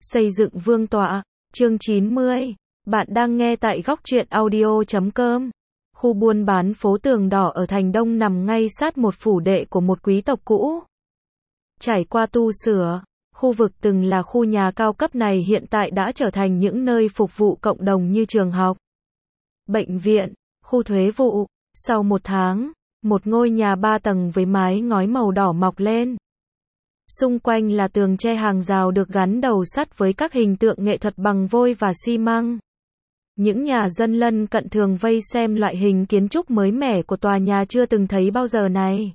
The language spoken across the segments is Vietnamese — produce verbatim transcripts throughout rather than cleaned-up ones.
Xây dựng vương tọa, chương chín mươi. Bạn đang nghe tại góc truyện audio chấm com. Khu buôn bán phố Tường Đỏ ở thành Đông nằm ngay sát một phủ đệ của một quý tộc cũ. Trải qua tu sửa, khu vực từng là khu nhà cao cấp này hiện tại đã trở thành những nơi phục vụ cộng đồng như trường học, bệnh viện, khu thuế vụ. Sau một tháng, một ngôi nhà ba tầng với mái ngói màu đỏ mọc lên. Xung quanh là tường tre hàng rào được gắn đầu sắt với các hình tượng nghệ thuật bằng vôi và xi măng. Những nhà dân lân cận thường vây xem loại hình kiến trúc mới mẻ của tòa nhà chưa từng thấy bao giờ này.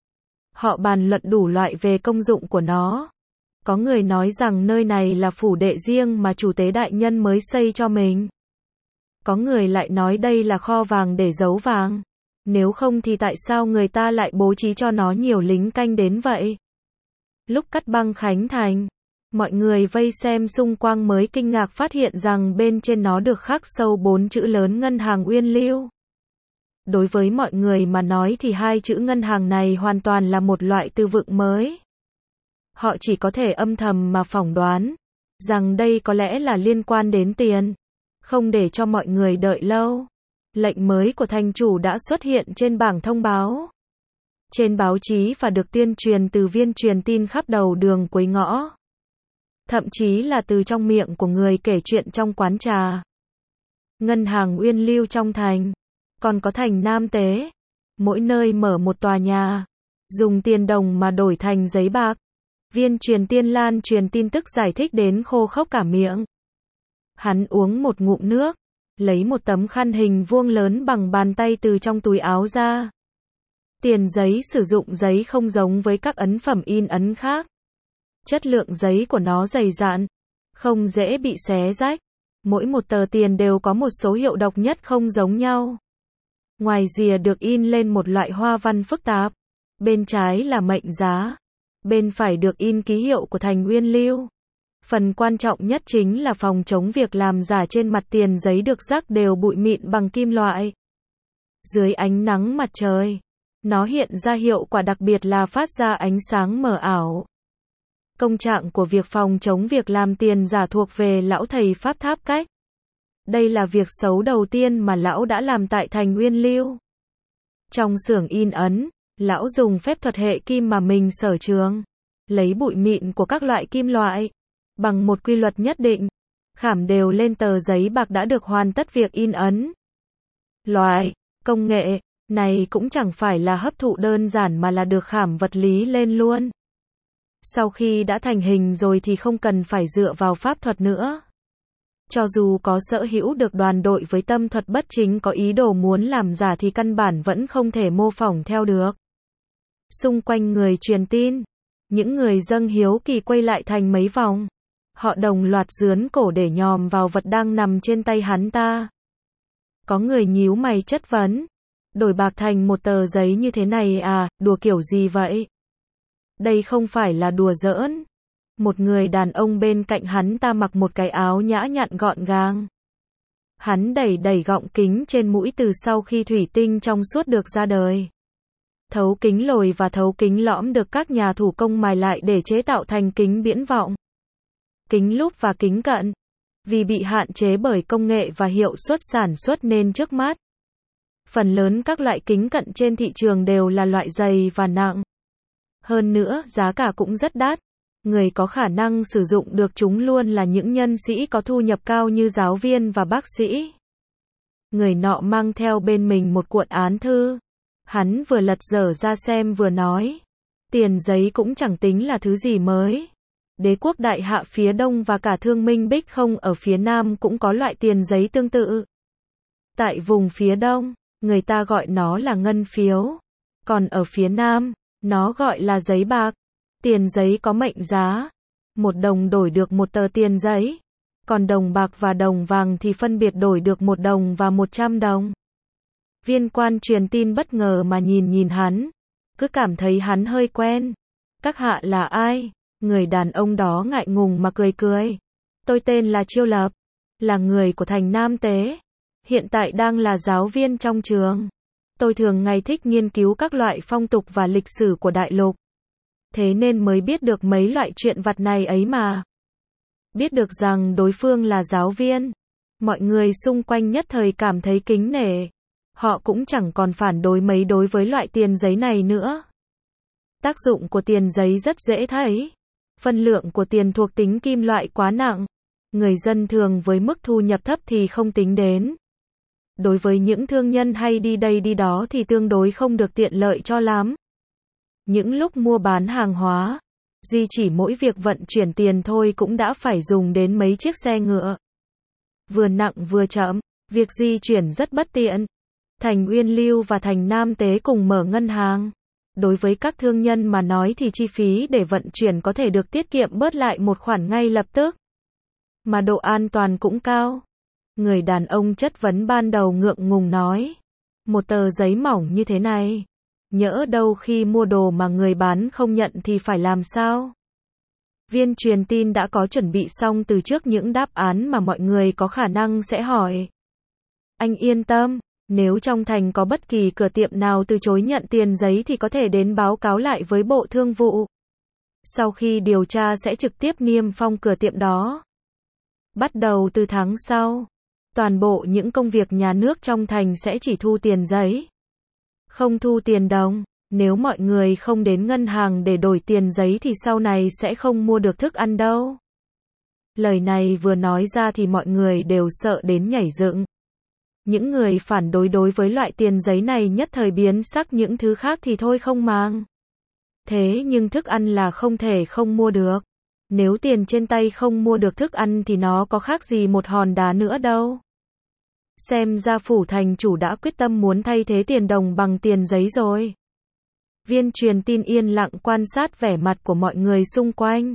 Họ bàn luận đủ loại về công dụng của nó. Có người nói rằng nơi này là phủ đệ riêng mà chủ tế đại nhân mới xây cho mình. Có người lại nói đây là kho vàng để giấu vàng. Nếu không thì tại sao người ta lại bố trí cho nó nhiều lính canh đến vậy? Lúc cắt băng khánh thành, mọi người vây xem xung quanh mới kinh ngạc phát hiện rằng bên trên nó được khắc sâu bốn chữ lớn Ngân hàng Uyên Lưu. Đối với mọi người mà nói thì hai chữ ngân hàng này hoàn toàn là một loại từ vựng mới. Họ chỉ có thể âm thầm mà phỏng đoán rằng đây có lẽ là liên quan đến tiền. Không để cho mọi người đợi lâu, lệnh mới của thành chủ đã xuất hiện trên bảng thông báo, trên báo chí và được tuyên truyền từ viên truyền tin khắp đầu đường cuối ngõ. Thậm chí là từ trong miệng của người kể chuyện trong quán trà. Ngân hàng Uyên Lưu trong thành, còn có thành Nam Tế. Mỗi nơi mở một tòa nhà, dùng tiền đồng mà đổi thành giấy bạc. Viên truyền tiên lan truyền tin tức giải thích đến khô khốc cả miệng. Hắn uống một ngụm nước, lấy một tấm khăn hình vuông lớn bằng bàn tay từ trong túi áo ra. Tiền giấy sử dụng giấy không giống với các ấn phẩm in ấn khác. Chất lượng giấy của nó dày dặn, không dễ bị xé rách. Mỗi một tờ tiền đều có một số hiệu độc nhất không giống nhau. Ngoài rìa được in lên một loại hoa văn phức tạp. Bên trái là mệnh giá. Bên phải được in ký hiệu của thành Uyên Lưu. Phần quan trọng nhất chính là phòng chống việc làm giả trên mặt tiền giấy được rắc đều bụi mịn bằng kim loại. Dưới ánh nắng mặt trời, nó hiện ra hiệu quả đặc biệt là phát ra ánh sáng mờ ảo. Công trạng của việc phòng chống việc làm tiền giả thuộc về lão thầy Pháp Tháp Cách. Đây là việc xấu đầu tiên mà lão đã làm tại thành Uyên Lưu. Trong xưởng in ấn, lão dùng phép thuật hệ kim mà mình sở trường, lấy bụi mịn của các loại kim loại, bằng một quy luật nhất định, khảm đều lên tờ giấy bạc đã được hoàn tất việc in ấn. Loại công nghệ này cũng chẳng phải là hấp thụ đơn giản mà là được khảm vật lý lên luôn. Sau khi đã thành hình rồi thì không cần phải dựa vào pháp thuật nữa. Cho dù có sở hữu được đoàn đội với tâm thuật bất chính có ý đồ muốn làm giả thì căn bản vẫn không thể mô phỏng theo được. Xung quanh người truyền tin, những người dâng hiếu kỳ quay lại thành mấy vòng. Họ đồng loạt dướn cổ để nhòm vào vật đang nằm trên tay hắn ta. Có người nhíu mày chất vấn. Đổi bạc thành một tờ giấy như thế này à, đùa kiểu gì vậy? Đây không phải là đùa giỡn. Một người đàn ông bên cạnh hắn ta mặc một cái áo nhã nhặn gọn gàng. Hắn đẩy đẩy gọng kính trên mũi từ sau khi thủy tinh trong suốt được ra đời. Thấu kính lồi và thấu kính lõm được các nhà thủ công mài lại để chế tạo thành kính viễn vọng, kính lúp và kính cận. Vì bị hạn chế bởi công nghệ và hiệu suất sản xuất nên trước mắt, phần lớn các loại kính cận trên thị trường đều là loại dày và nặng. Hơn nữa, giá cả cũng rất đắt. Người có khả năng sử dụng được chúng luôn là những nhân sĩ có thu nhập cao như giáo viên và bác sĩ. Người nọ mang theo bên mình một cuộn án thư. Hắn vừa lật dở ra xem vừa nói. Tiền giấy cũng chẳng tính là thứ gì mới. Đế quốc Đại Hạ phía đông và cả Thương Minh Bích Không ở phía nam cũng có loại tiền giấy tương tự. Tại vùng phía đông, người ta gọi nó là ngân phiếu. Còn ở phía nam, nó gọi là giấy bạc. Tiền giấy có mệnh giá. Một đồng đổi được một tờ tiền giấy. Còn đồng bạc và đồng vàng thì phân biệt đổi được một đồng và một trăm đồng. Viên quan truyền tin bất ngờ mà nhìn nhìn hắn. Cứ cảm thấy hắn hơi quen. Các hạ là ai? Người đàn ông đó ngại ngùng mà cười cười. Tôi tên là Chiêu Lập. Là người của thành Nam Tế. Hiện tại đang là giáo viên trong trường. Tôi thường ngày thích nghiên cứu các loại phong tục và lịch sử của đại lục. Thế nên mới biết được mấy loại chuyện vặt này ấy mà. Biết được rằng đối phương là giáo viên, mọi người xung quanh nhất thời cảm thấy kính nể. Họ cũng chẳng còn phản đối mấy đối với loại tiền giấy này nữa. Tác dụng của tiền giấy rất dễ thấy. Phân lượng của tiền thuộc tính kim loại quá nặng. Người dân thường với mức thu nhập thấp thì không tính đến. Đối với những thương nhân hay đi đây đi đó thì tương đối không được tiện lợi cho lắm. Những lúc mua bán hàng hóa, duy chỉ mỗi việc vận chuyển tiền thôi cũng đã phải dùng đến mấy chiếc xe ngựa. Vừa nặng vừa chậm, việc di chuyển rất bất tiện. Thành Uyên Lưu và Thành Nam Tế cùng mở ngân hàng. Đối với các thương nhân mà nói thì chi phí để vận chuyển có thể được tiết kiệm bớt lại một khoản ngay lập tức. Mà độ an toàn cũng cao. Người đàn ông chất vấn ban đầu ngượng ngùng nói. Một tờ giấy mỏng như thế này. Nhỡ đâu khi mua đồ mà người bán không nhận thì phải làm sao? Viên truyền tin đã có chuẩn bị xong từ trước những đáp án mà mọi người có khả năng sẽ hỏi. Anh yên tâm, nếu trong thành có bất kỳ cửa tiệm nào từ chối nhận tiền giấy thì có thể đến báo cáo lại với Bộ Thương vụ. Sau khi điều tra sẽ trực tiếp niêm phong cửa tiệm đó. Bắt đầu từ tháng sau, toàn bộ những công việc nhà nước trong thành sẽ chỉ thu tiền giấy, không thu tiền đồng. Nếu mọi người không đến ngân hàng để đổi tiền giấy thì sau này sẽ không mua được thức ăn đâu. Lời này vừa nói ra thì mọi người đều sợ đến nhảy dựng. Những người phản đối đối với loại tiền giấy này nhất thời biến sắc, những thứ khác thì thôi không mang. Thế nhưng thức ăn là không thể không mua được. Nếu tiền trên tay không mua được thức ăn thì nó có khác gì một hòn đá nữa đâu. Xem ra phủ thành chủ đã quyết tâm muốn thay thế tiền đồng bằng tiền giấy rồi. Viên truyền tin yên lặng quan sát vẻ mặt của mọi người xung quanh.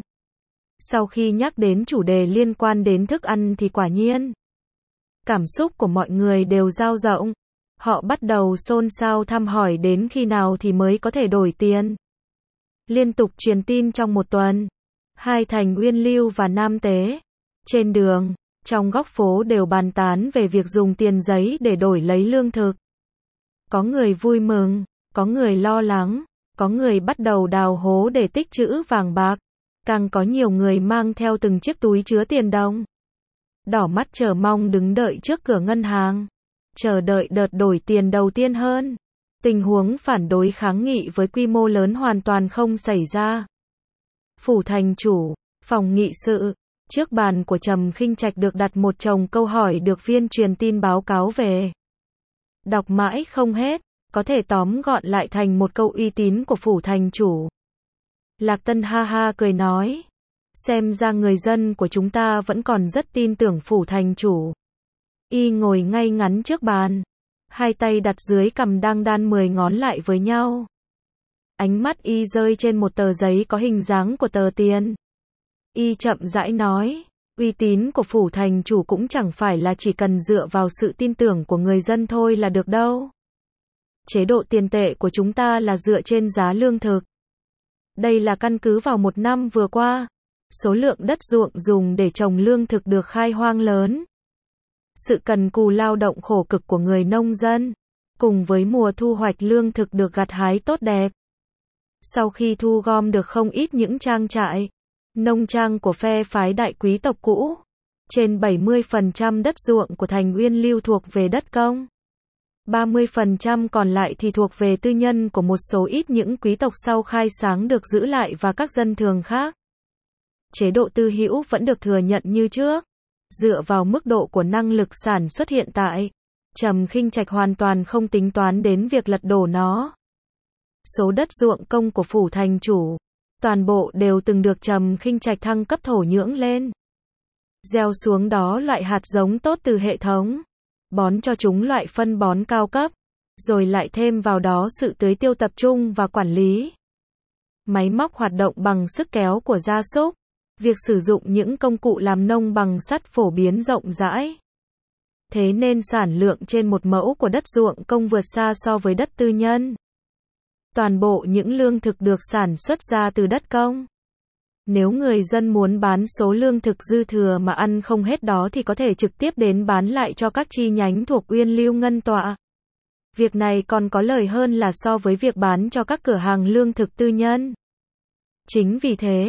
Sau khi nhắc đến chủ đề liên quan đến thức ăn thì quả nhiên, cảm xúc của mọi người đều dao động. Họ bắt đầu xôn xao thăm hỏi đến khi nào thì mới có thể đổi tiền. Liên tục truyền tin trong một tuần, hai thành Uyên Lưu và Nam Tế, trên đường, trong góc phố đều bàn tán về việc dùng tiền giấy để đổi lấy lương thực. Có người vui mừng, có người lo lắng, có người bắt đầu đào hố để tích trữ vàng bạc, càng có nhiều người mang theo từng chiếc túi chứa tiền đồng. Đỏ mắt chờ mong đứng đợi trước cửa ngân hàng, chờ đợi đợt đổi tiền đầu tiên hơn. Tình huống phản đối kháng nghị với quy mô lớn hoàn toàn không xảy ra. Phủ thành chủ, phòng nghị sự, trước bàn của Trầm Khinh Trạch được đặt một chồng câu hỏi được viên truyền tin báo cáo về. Đọc mãi không hết, có thể tóm gọn lại thành một câu uy tín của phủ thành chủ. Lạc Tân ha ha cười nói, xem ra người dân của chúng ta vẫn còn rất tin tưởng phủ thành chủ. Y ngồi ngay ngắn trước bàn, hai tay đặt dưới cằm đang đan mười ngón lại với nhau. Ánh mắt Y rơi trên một tờ giấy có hình dáng của tờ tiền. Y chậm rãi nói, uy tín của phủ thành chủ cũng chẳng phải là chỉ cần dựa vào sự tin tưởng của người dân thôi là được đâu. Chế độ tiền tệ của chúng ta là dựa trên giá lương thực. Đây là căn cứ vào một năm vừa qua, số lượng đất ruộng dùng để trồng lương thực được khai hoang lớn. Sự cần cù lao động khổ cực của người nông dân, cùng với mùa thu hoạch lương thực được gặt hái tốt đẹp. Sau khi thu gom được không ít những trang trại, nông trang của phe phái đại quý tộc cũ, trên bảy mươi phần trăm đất ruộng của thành Uyên Lưu thuộc về đất công. ba mươi phần trăm còn lại thì thuộc về tư nhân của một số ít những quý tộc sau khai sáng được giữ lại và các dân thường khác. Chế độ tư hữu vẫn được thừa nhận như trước. Dựa vào mức độ của năng lực sản xuất hiện tại, Trầm Khinh Trạch hoàn toàn không tính toán đến việc lật đổ nó. Số đất ruộng công của phủ thành chủ, toàn bộ đều từng được Trầm Khinh Trạch thăng cấp thổ nhưỡng lên. Gieo xuống đó loại hạt giống tốt từ hệ thống, bón cho chúng loại phân bón cao cấp, rồi lại thêm vào đó sự tưới tiêu tập trung và quản lý. Máy móc hoạt động bằng sức kéo của gia súc, việc sử dụng những công cụ làm nông bằng sắt phổ biến rộng rãi. Thế nên sản lượng trên một mẫu của đất ruộng công vượt xa so với đất tư nhân. Toàn bộ những lương thực được sản xuất ra từ đất công. Nếu người dân muốn bán số lương thực dư thừa mà ăn không hết đó thì có thể trực tiếp đến bán lại cho các chi nhánh thuộc Uyên Lưu Ngân Tọa. Việc này còn có lời hơn là so với việc bán cho các cửa hàng lương thực tư nhân. Chính vì thế,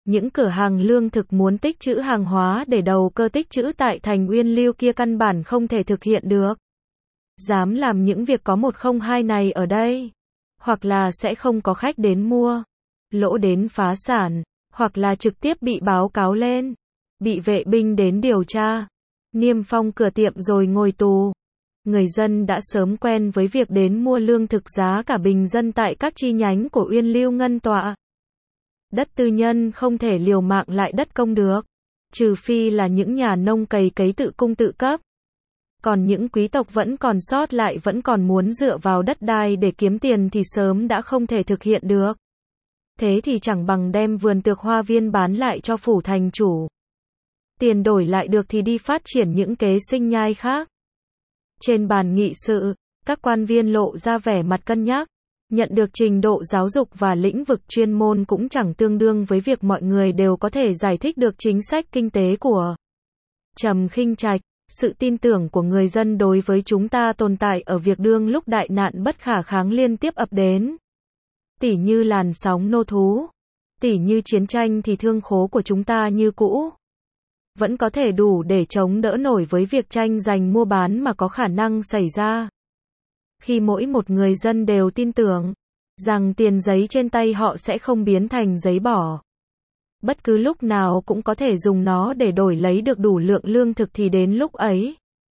Những cửa hàng lương thực muốn tích trữ hàng hóa để đầu cơ tích trữ tại thành Uyên Liêu kia căn bản không thể thực hiện được. Dám làm những việc có một không hai này ở đây, hoặc là sẽ không có khách đến mua, lỗ đến phá sản, hoặc là trực tiếp bị báo cáo lên, bị vệ binh đến điều tra, niêm phong cửa tiệm rồi ngồi tù. Người dân đã sớm quen với việc đến mua lương thực giá cả bình dân tại các chi nhánh của Uyên Liêu Ngân Tọa. Đất tư nhân không thể liều mạng lại đất công được, trừ phi là những nhà nông cày cấy tự cung tự cấp. Còn những quý tộc vẫn còn sót lại vẫn còn muốn dựa vào đất đai để kiếm tiền thì sớm đã không thể thực hiện được. Thế thì chẳng bằng đem vườn tược hoa viên bán lại cho phủ thành chủ. Tiền đổi lại được thì đi phát triển những kế sinh nhai khác. Trên bàn nghị sự, các quan viên lộ ra vẻ mặt cân nhắc. Nhận được trình độ giáo dục và lĩnh vực chuyên môn cũng chẳng tương đương với việc mọi người đều có thể giải thích được chính sách kinh tế của Trầm Khinh Trạch. Sự tin tưởng của người dân đối với chúng ta tồn tại ở việc đương lúc đại nạn bất khả kháng liên tiếp ập đến. Tỉ như làn sóng nô thú, tỉ như chiến tranh thì thương khố của chúng ta như cũ. Vẫn có thể đủ để chống đỡ nổi với việc tranh giành mua bán mà có khả năng xảy ra. Khi mỗi một người dân đều tin tưởng rằng tiền giấy trên tay họ sẽ không biến thành giấy bỏ. Bất cứ lúc nào cũng có thể dùng nó để đổi lấy được đủ lượng lương thực thì đến lúc ấy,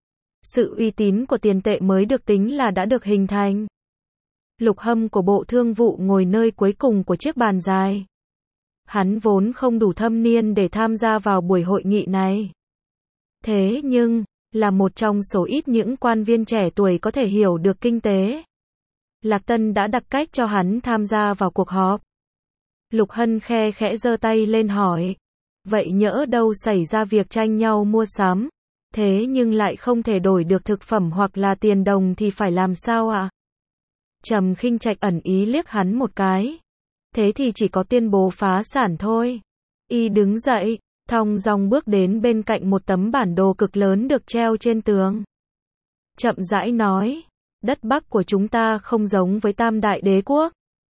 sự uy tín của tiền tệ mới được tính là đã được hình thành. Lục Hâm của Bộ Thương vụ ngồi nơi cuối cùng của chiếc bàn dài. Hắn vốn không đủ thâm niên để tham gia vào buổi hội nghị này. Thế nhưng, là một trong số ít những quan viên trẻ tuổi có thể hiểu được kinh tế. Lạc Tân đã đặt cách cho hắn tham gia vào cuộc họp. Lục Hân khe khẽ giơ tay lên hỏi. Vậy nhỡ đâu xảy ra việc tranh nhau mua sắm, thế nhưng lại không thể đổi được thực phẩm hoặc là tiền đồng thì phải làm sao ạ? À? Trầm Khinh Trạch ẩn ý liếc hắn một cái. Thế thì chỉ có tuyên bố phá sản thôi. Y đứng dậy, thong dong bước đến bên cạnh một tấm bản đồ cực lớn được treo trên tường. Chậm rãi nói, đất Bắc của chúng ta không giống với Tam Đại Đế Quốc.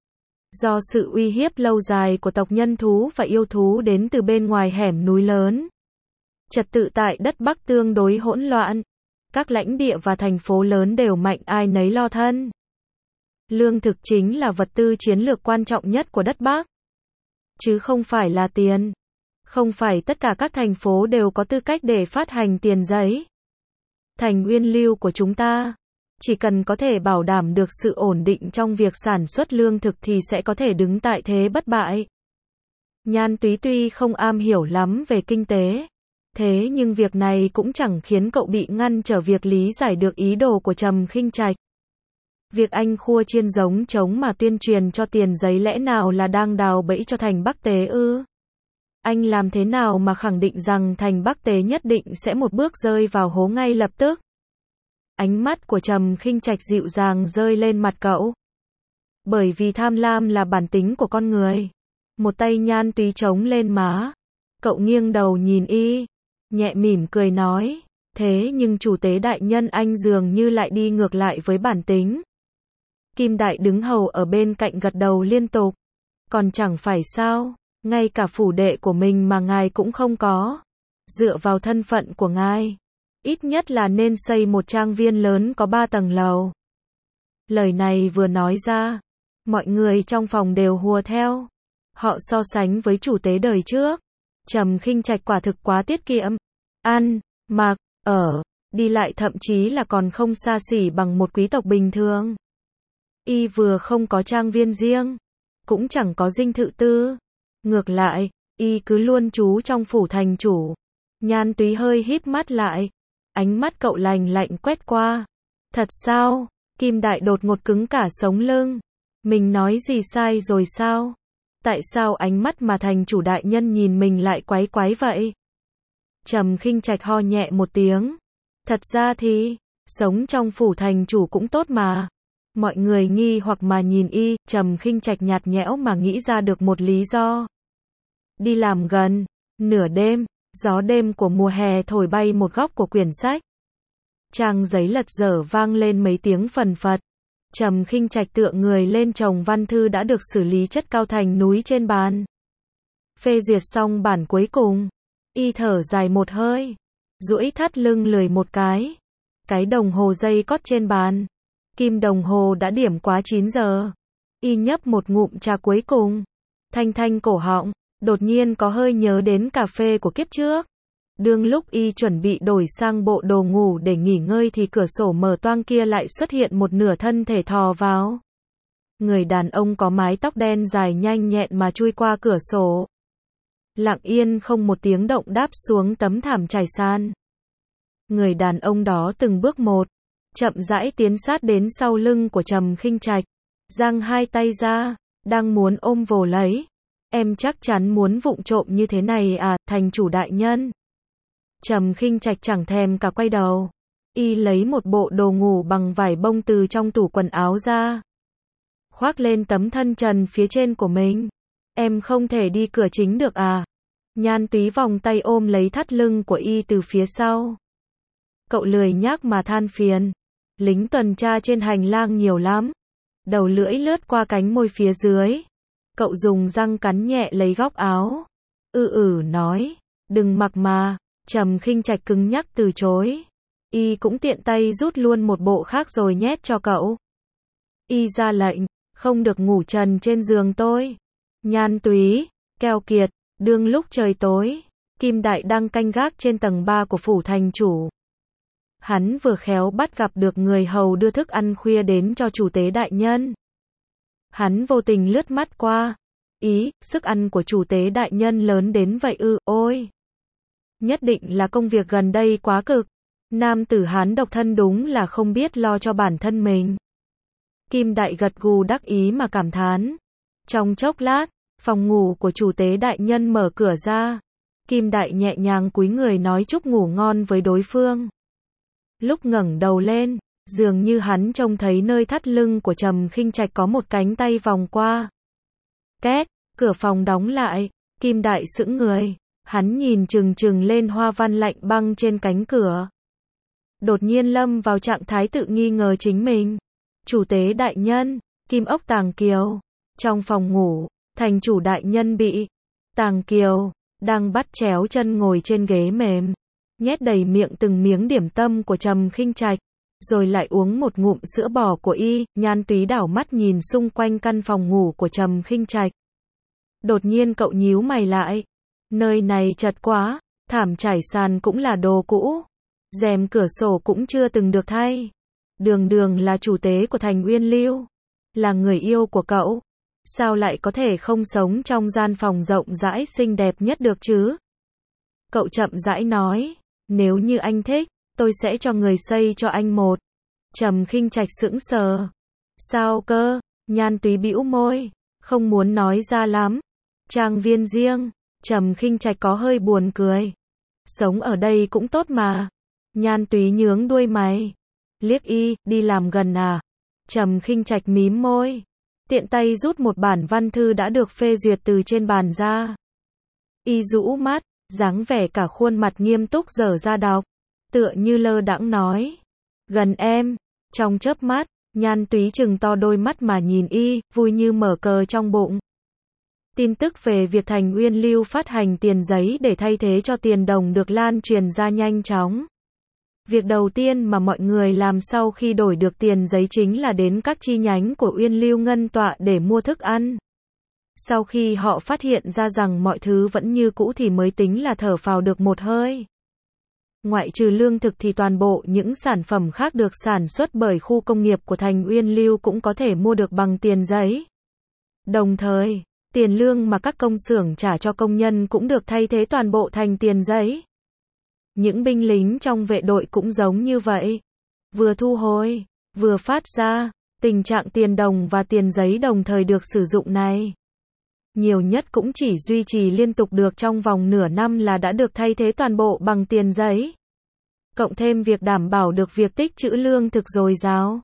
Do sự uy hiếp lâu dài của tộc nhân thú và yêu thú đến từ bên ngoài hẻm núi lớn, trật tự tại đất Bắc tương đối hỗn loạn. Các lãnh địa và thành phố lớn đều mạnh ai nấy lo thân. Lương thực chính là vật tư chiến lược quan trọng nhất của đất Bắc, chứ không phải là tiền. Không phải tất cả các thành phố đều có tư cách để phát hành tiền giấy. Thành Uyên Liêu của chúng ta, chỉ cần có thể bảo đảm được sự ổn định trong việc sản xuất lương thực thì sẽ có thể đứng tại thế bất bại. Nhan Túy tuy không am hiểu lắm về kinh tế, thế nhưng việc này cũng chẳng khiến cậu bị ngăn trở việc lý giải được ý đồ của Trầm Khinh Trạch. Việc anh khua chiên giống trống mà tuyên truyền cho tiền giấy lẽ nào là đang đào bẫy cho thành Bắc Tế ư? Anh làm thế nào mà khẳng định rằng thành Bắc Tế nhất định sẽ một bước rơi vào hố ngay lập tức? Ánh mắt của Trầm Khinh Trạch dịu dàng rơi lên mặt cậu. Bởi vì tham lam là bản tính của con người. Một tay Nhan Túy chống lên má. Cậu nghiêng đầu nhìn y, nhẹ mỉm cười nói, thế nhưng chủ tế đại nhân anh dường như lại đi ngược lại với bản tính. Kim Đại đứng hầu ở bên cạnh gật đầu liên tục. Còn chẳng phải sao, ngay cả phủ đệ của mình mà ngài cũng không có. Dựa vào thân phận của ngài, ít nhất là nên xây một trang viên lớn có ba tầng lầu. Lời này vừa nói ra, mọi người trong phòng đều hùa theo. Họ so sánh với chủ tế đời trước. Trầm Khinh Trạch quả thực quá tiết kiệm. Ăn, mặc, ở, đi lại thậm chí là còn không xa xỉ bằng một quý tộc bình thường. Y vừa không có trang viên riêng, cũng chẳng có dinh thự tư. Ngược lại, y cứ luôn trú trong phủ thành chủ. Nhan Túy hơi híp mắt lại. Ánh mắt cậu lạnh lạnh quét qua. Thật sao? Kim Đại đột ngột cứng cả sống lưng. Mình nói gì sai rồi sao? Tại sao ánh mắt mà thành chủ đại nhân nhìn mình lại quái quái vậy? Trầm Khinh Trạch ho nhẹ một tiếng. Thật ra thì, sống trong phủ thành chủ cũng tốt mà. Mọi người nghi hoặc mà nhìn y, Trầm Khinh Trạch nhạt nhẽo mà nghĩ ra được một lý do. Đi làm gần nửa đêm, gió đêm của mùa hè thổi bay một góc của quyển sách. Trang giấy lật dở vang lên mấy tiếng phần phật. Trầm Khinh Trạch tựa người lên chồng văn thư đã được xử lý chất cao thành núi trên bàn. Phê duyệt xong bản cuối cùng, y thở dài một hơi, duỗi thắt lưng lười một cái. Cái đồng hồ dây cót trên bàn, kim đồng hồ đã điểm quá chín giờ. Y nhấp một ngụm trà cuối cùng, thanh thanh cổ họng, đột nhiên có hơi nhớ đến cà phê của kiếp trước. Đương lúc y chuẩn bị đổi sang bộ đồ ngủ để nghỉ ngơi thì cửa sổ mở toang kia lại xuất hiện một nửa thân thể thò vào. Người đàn ông có mái tóc đen dài nhanh nhẹn mà chui qua cửa sổ. Lặng yên không một tiếng động đáp xuống tấm thảm trải sàn. Người đàn ông đó từng bước một, chậm rãi tiến sát đến sau lưng của Trầm Khinh Trạch, giang hai tay ra, đang muốn ôm vồ lấy. Em chắc chắn muốn vụng trộm như thế này à, thành chủ đại nhân. Trầm Khinh Trạch chẳng thèm cả quay đầu. Y lấy một bộ đồ ngủ bằng vải bông từ trong tủ quần áo ra, khoác lên tấm thân trần phía trên của mình. Em không thể đi cửa chính được à? Nhan Túy vòng tay ôm lấy thắt lưng của y từ phía sau. Cậu lười nhác mà than phiền. Lính tuần tra trên hành lang nhiều lắm. Đầu lưỡi lướt qua cánh môi phía dưới. Cậu dùng răng cắn nhẹ lấy góc áo. Ừ ừ nói, đừng mặc mà. Trầm Khinh Trạch cứng nhắc từ chối. Y cũng tiện tay rút luôn một bộ khác rồi nhét cho cậu. Y ra lệnh, không được ngủ trần trên giường tôi. Nhan Túy, keo kiệt. Đương lúc trời tối, Kim Đại đang canh gác trên tầng ba của phủ thành chủ. Hắn vừa khéo bắt gặp được người hầu đưa thức ăn khuya đến cho chủ tế đại nhân. Hắn vô tình lướt mắt qua. Ý, sức ăn của chủ tế đại nhân lớn đến vậy ư, ôi. Nhất định là công việc gần đây quá cực. Nam tử Hán độc thân đúng là không biết lo cho bản thân mình. Kim Đại gật gù đắc ý mà cảm thán. Trong chốc lát, phòng ngủ của chủ tế đại nhân mở cửa ra. Kim Đại nhẹ nhàng cúi người nói chúc ngủ ngon với đối phương. Lúc ngẩng đầu lên, dường như hắn trông thấy nơi thắt lưng của Trầm Khinh Trạch có một cánh tay vòng qua. Két, cửa phòng đóng lại, Kim Đại sững người, hắn nhìn chừng chừng lên hoa văn lạnh băng trên cánh cửa. Đột nhiên lâm vào trạng thái tự nghi ngờ chính mình. Chủ tế đại nhân, Kim Ốc Tàng Kiều. Trong phòng ngủ, thành chủ đại nhân bị Tàng Kiều đang bắt chéo chân ngồi trên ghế mềm, nhét đầy miệng từng miếng điểm tâm của Trầm Khinh Trạch, rồi lại uống một ngụm sữa bò của y. Nhan Túy đảo mắt nhìn xung quanh căn phòng ngủ của Trầm Khinh Trạch. Đột nhiên cậu nhíu mày lại. Nơi này chật quá, thảm trải sàn cũng là đồ cũ, rèm cửa sổ cũng chưa từng được thay. Đường Đường là chủ tế của thành Uyên Lưu, là người yêu của cậu. Sao lại có thể không sống trong gian phòng rộng rãi xinh đẹp nhất được chứ? Cậu chậm rãi nói, nếu như anh thích, tôi sẽ cho người xây cho anh một. Trầm Khinh Trạch sững sờ. Sao cơ? Nhan Túy bĩu môi, không muốn nói ra lắm. Trang viên riêng. Trầm Khinh Trạch có hơi buồn cười. Sống ở đây cũng tốt mà. Nhan Túy nhướng đuôi mày, liếc y, đi làm gần à? Trầm Khinh Trạch mím môi, tiện tay rút một bản văn thư đã được phê duyệt từ trên bàn ra. Y rũ mắt, dáng vẻ cả khuôn mặt nghiêm túc dở ra đọc, tựa như lơ đãng nói, gần em. Trong chớp mắt, Nhan Túy trừng to đôi mắt mà nhìn y, vui như mở cờ trong bụng. Tin tức về việc thành Uyên Lưu phát hành tiền giấy để thay thế cho tiền đồng được lan truyền ra nhanh chóng. Việc đầu tiên mà mọi người làm sau khi đổi được tiền giấy chính là đến các chi nhánh của Uyên Lưu Ngân Tọa để mua thức ăn. Sau khi họ phát hiện ra rằng mọi thứ vẫn như cũ thì mới tính là thở phào được một hơi. Ngoại trừ lương thực thì toàn bộ những sản phẩm khác được sản xuất bởi khu công nghiệp của thành Uyên Lưu cũng có thể mua được bằng tiền giấy. Đồng thời, tiền lương mà các công xưởng trả cho công nhân cũng được thay thế toàn bộ thành tiền giấy. Những binh lính trong vệ đội cũng giống như vậy. Vừa thu hồi, vừa phát ra, tình trạng tiền đồng và tiền giấy đồng thời được sử dụng này. Nhiều nhất cũng chỉ duy trì liên tục được trong vòng nửa năm là đã được thay thế toàn bộ bằng tiền giấy. Cộng thêm việc đảm bảo được việc tích trữ lương thực dồi dào.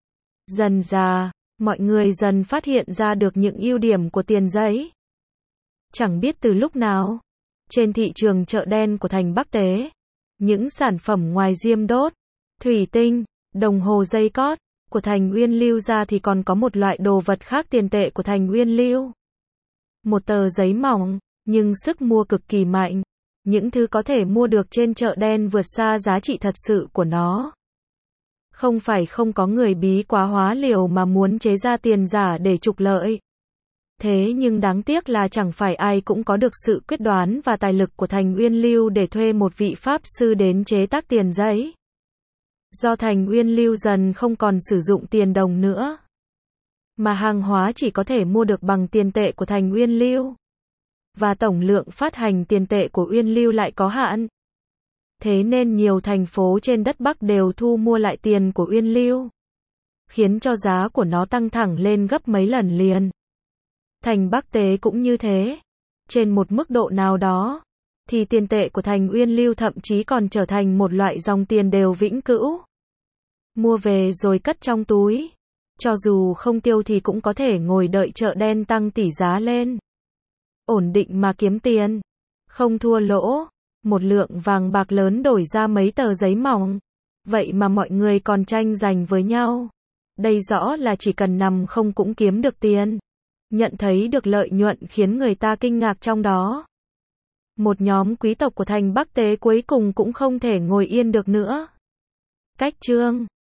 Dần dà, mọi người dần phát hiện ra được những ưu điểm của tiền giấy. Chẳng biết từ lúc nào, trên thị trường chợ đen của thành Bắc Tế, những sản phẩm ngoài diêm đốt, thủy tinh, đồng hồ dây cót của thành Uyên Lưu ra thì còn có một loại đồ vật khác tiền tệ của thành Uyên Lưu. Một tờ giấy mỏng, nhưng sức mua cực kỳ mạnh. Những thứ có thể mua được trên chợ đen vượt xa giá trị thật sự của nó. Không phải không có người bí quá hóa liều mà muốn chế ra tiền giả để trục lợi. Thế nhưng đáng tiếc là chẳng phải ai cũng có được sự quyết đoán và tài lực của Thành Uyên Lưu để thuê một vị pháp sư đến chế tác tiền giấy. Do Thành Uyên Lưu dần không còn sử dụng tiền đồng nữa, mà hàng hóa chỉ có thể mua được bằng tiền tệ của Thành Uyên Lưu. Và tổng lượng phát hành tiền tệ của Uyên Lưu lại có hạn. Thế nên nhiều thành phố trên đất Bắc đều thu mua lại tiền của Uyên Lưu, khiến cho giá của nó tăng thẳng lên gấp mấy lần liền. Thành Bắc Tế cũng như thế. Trên một mức độ nào đó, thì tiền tệ của Thành Uyên Lưu thậm chí còn trở thành một loại dòng tiền đều vĩnh cửu. Mua về rồi cất trong túi. Cho dù không tiêu thì cũng có thể ngồi đợi chợ đen tăng tỷ giá lên. Ổn định mà kiếm tiền. Không thua lỗ. Một lượng vàng bạc lớn đổi ra mấy tờ giấy mỏng. Vậy mà mọi người còn tranh giành với nhau. Đây rõ là chỉ cần nằm không cũng kiếm được tiền. Nhận thấy được lợi nhuận khiến người ta kinh ngạc trong đó. Một nhóm quý tộc của thành Bắc Tế cuối cùng cũng không thể ngồi yên được nữa. Cách chương